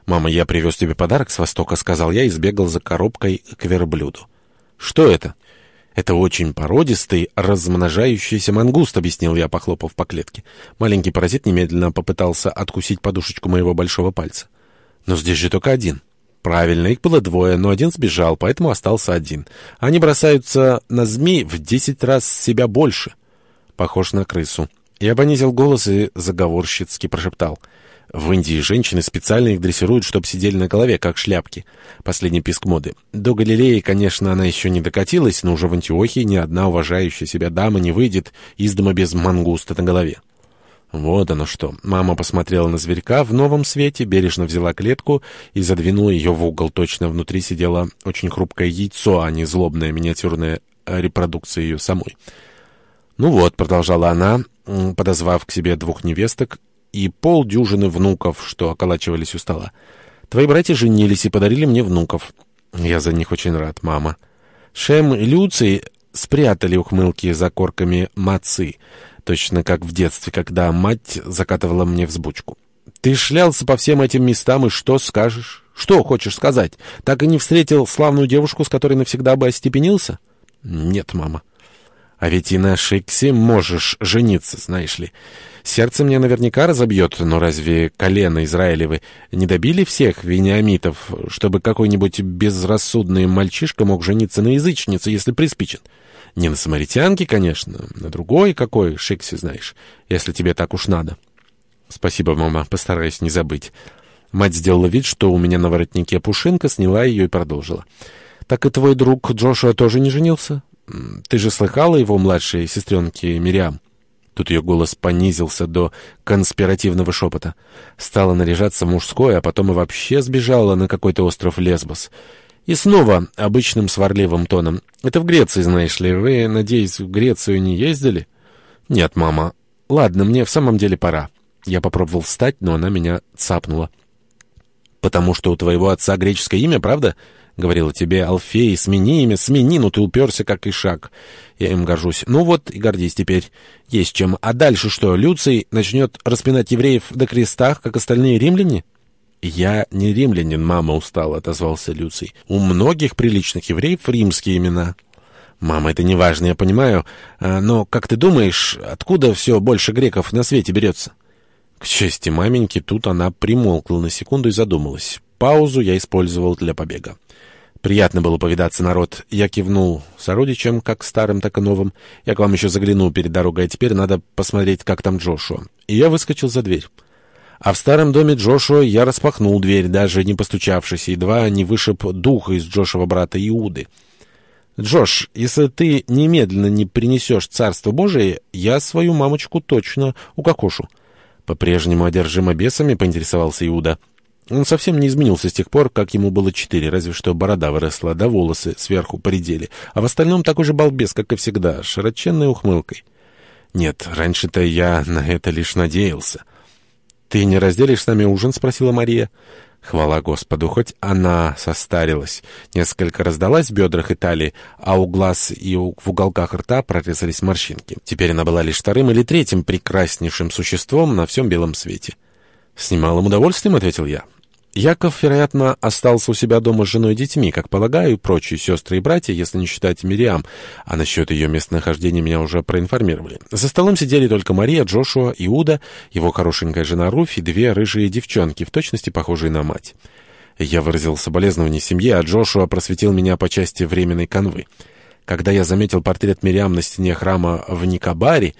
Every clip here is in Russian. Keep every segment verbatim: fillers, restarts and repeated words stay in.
«Мама, я привез тебе подарок с Востока», — сказал я и сбегал за коробкой к верблюду. «Что это?» «Это очень породистый, размножающийся мангуст», — объяснил я, похлопав по клетке. Маленький паразит немедленно попытался откусить подушечку моего большого пальца. «Но здесь же только один». «Правильно, их было двое, но один сбежал, поэтому остался один. Они бросаются на змей в десять раз себя больше. Похож на крысу». Я понизил голос и заговорщицки прошептал. «В Индии женщины специально их дрессируют, чтобы сидели на голове, как шляпки». Последний писк моды. До Галилеи, конечно, она еще не докатилась, но уже в Антиохии ни одна уважающая себя дама не выйдет из дома без мангуста на голове. Вот оно что. Мама посмотрела на зверька в новом свете, бережно взяла клетку и задвинула ее в угол. Точно внутри сидело очень хрупкое яйцо, а не злобная миниатюрная репродукция ее самой. «Ну вот», — продолжала она, подозвав к себе двух невесток и полдюжины внуков, что околачивались у стола. «Твои братья женились и подарили мне внуков. Я за них очень рад, мама». Шем и Люций спрятали ухмылки за корками мацы, точно как в детстве, когда мать закатывала мне взбучку. «Ты шлялся по всем этим местам, и что скажешь? Что хочешь сказать? Так и не встретил славную девушку, с которой навсегда бы остепенился?» «Нет, мама». «А ведь и на Шиксе можешь жениться, знаешь ли. Сердце мне наверняка разобьет, но разве колено Израилевы не добили всех вениамитов, чтобы какой-нибудь безрассудный мальчишка мог жениться на язычнице, если приспичит? Не на самаритянке, конечно, на другой какой Шиксе, знаешь, если тебе так уж надо». «Спасибо, мама, постараюсь не забыть». Мать сделала вид, что у меня на воротнике пушинка, сняла ее и продолжила. «Так и твой друг Джошуа тоже не женился? Ты же слыхала его младшей сестренке Мириам?» Тут ее голос понизился до конспиративного шепота. Стала наряжаться в мужское, а потом и вообще сбежала на какой-то остров Лесбос. И снова обычным сварливым тоном. «Это в Греции, знаешь ли. Вы, надеюсь, в Грецию не ездили?» «Нет, мама. Ладно, мне в самом деле пора». Я попробовал встать, но она меня цапнула. «Потому что у твоего отца греческое имя, правда?» Говорила тебе, Алфей, смени имя, смени, ну ты уперся, как ишак. Я им горжусь. Ну вот и гордись теперь. Есть чем. А дальше что, Люций начнет распинать евреев до крестах, как остальные римляне? «Я не римлянин, мама, устала», — отозвался Люций. «У многих приличных евреев римские имена». «Мама, это не важно, я понимаю. Но, как ты думаешь, откуда все больше греков на свете берется?» К чести маменьки, тут она примолкла на секунду и задумалась. Паузу я использовал для побега. «Приятно было повидаться, народ». Я кивнул сородичам, как старым, так и новым. «Я к вам еще загляну перед дорогой, а теперь надо посмотреть, как там Джошуа». И я выскочил за дверь. А в старом доме Джошуа я распахнул дверь, даже не постучавшись, едва не вышиб духа из Джошева брата Иуды. «Джош, если ты немедленно не принесешь Царство Божие, я свою мамочку точно укокошу». По-прежнему одержимо бесами, поинтересовался Иуда. Он совсем не изменился с тех пор, как ему было четыре, разве что борода выросла, да волосы сверху поредели, а в остальном такой же балбес, как и всегда, с широченной ухмылкой. «Нет, раньше-то я на это лишь надеялся». «Ты не разделишь с нами ужин?» — спросила Мария. Хвала Господу, хоть она состарилась, несколько раздалась в бедрах и талии, а у глаз и у, в уголках рта прорезались морщинки. Теперь она была лишь вторым или третьим прекраснейшим существом на всем белом свете. «С немалым удовольствием», — ответил я. Яков, вероятно, остался у себя дома с женой и детьми, как полагаю, и прочие сестры и братья, если не считать Мириам, а насчет ее местонахождения меня уже проинформировали. За столом сидели только Мария, Джошуа, Иуда, его хорошенькая жена Руфь и две рыжие девчонки, в точности похожие на мать. Я выразил соболезнование семье, а Джошуа просветил меня по части временной канвы. Когда я заметил портрет Мириам на стене храма в Никабаре,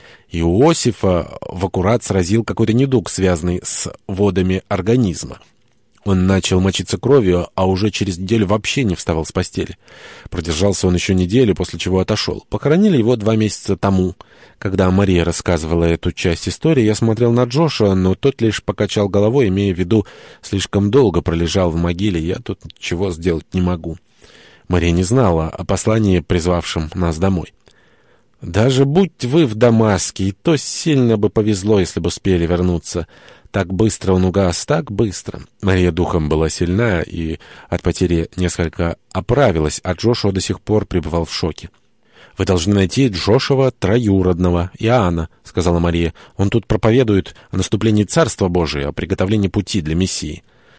Иосифа в аккурат сразил какой-то недуг, связанный с водами организма. Он начал мочиться кровью, а уже через неделю вообще не вставал с постели. Продержался он еще неделю, после чего отошел. Похоронили его два месяца тому. Когда Мария рассказывала эту часть истории, я смотрел на Джошуа, но тот лишь покачал головой, имея в виду, слишком долго пролежал в могиле, я тут ничего сделать не могу. Мария не знала о послании, призвавшем нас домой. «Даже будь вы в Дамаске, и то сильно бы повезло, если бы успели вернуться. Так быстро он угас, так быстро». Мария духом была сильна и от потери несколько оправилась, а Джошуа до сих пор пребывал в шоке. «Вы должны найти Джошуа троюродного, Иоанна», — сказала Мария. «Он тут проповедует о наступлении Царства Божия, о приготовлении пути для Мессии».